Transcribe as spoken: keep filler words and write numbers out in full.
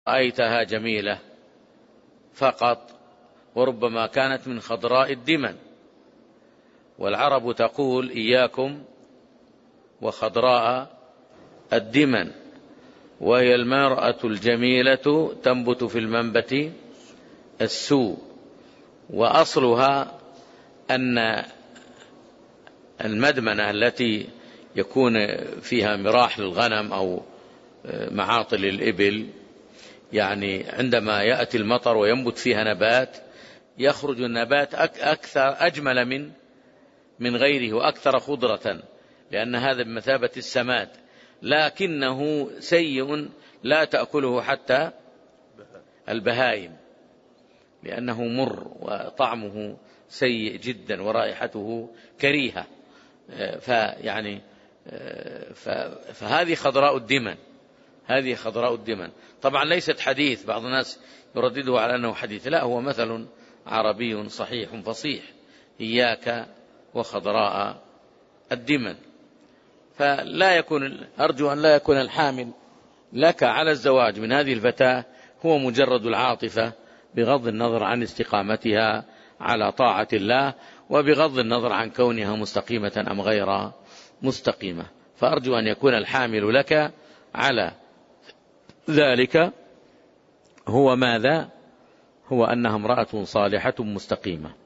رأيتها جميلة فقط، وربما كانت من خضراء الدمن. والعرب تقول إياكم وخضراء الدمن، وهي المرأة الجميلة تنبت في المنبت السوء. وأصلها أن المدمنة التي يكون فيها مراح للغنم أو معاطل الإبل، يعني عندما يأتي المطر وينبت فيها نبات، يخرج النبات أكثر أجمل من من غيره وأكثر خضرة، لأن هذا بمثابة السماد، لكنه سيء لا تأكله حتى البهائم، لأنه مر وطعمه سيء جدا ورائحته كريهة. فيعني فهذه خضراء الدمن، هذه خضراء الدمن. طبعا ليست حديث، بعض الناس يردده على أنه حديث، لا، هو مثل عربي صحيح فصيح: إياك وخضراء الدمن. فلا يكون، أرجو أن لا يكون الحامل لك على الزواج من هذه الفتاة هو مجرد العاطفة، بغض النظر عن استقامتها على طاعة الله، وبغض النظر عن كونها مستقيمة أم غير مستقيمة. فأرجو أن يكون الحامل لك على ذلك هو ماذا؟ هو أنها امرأة صالحة مستقيمة.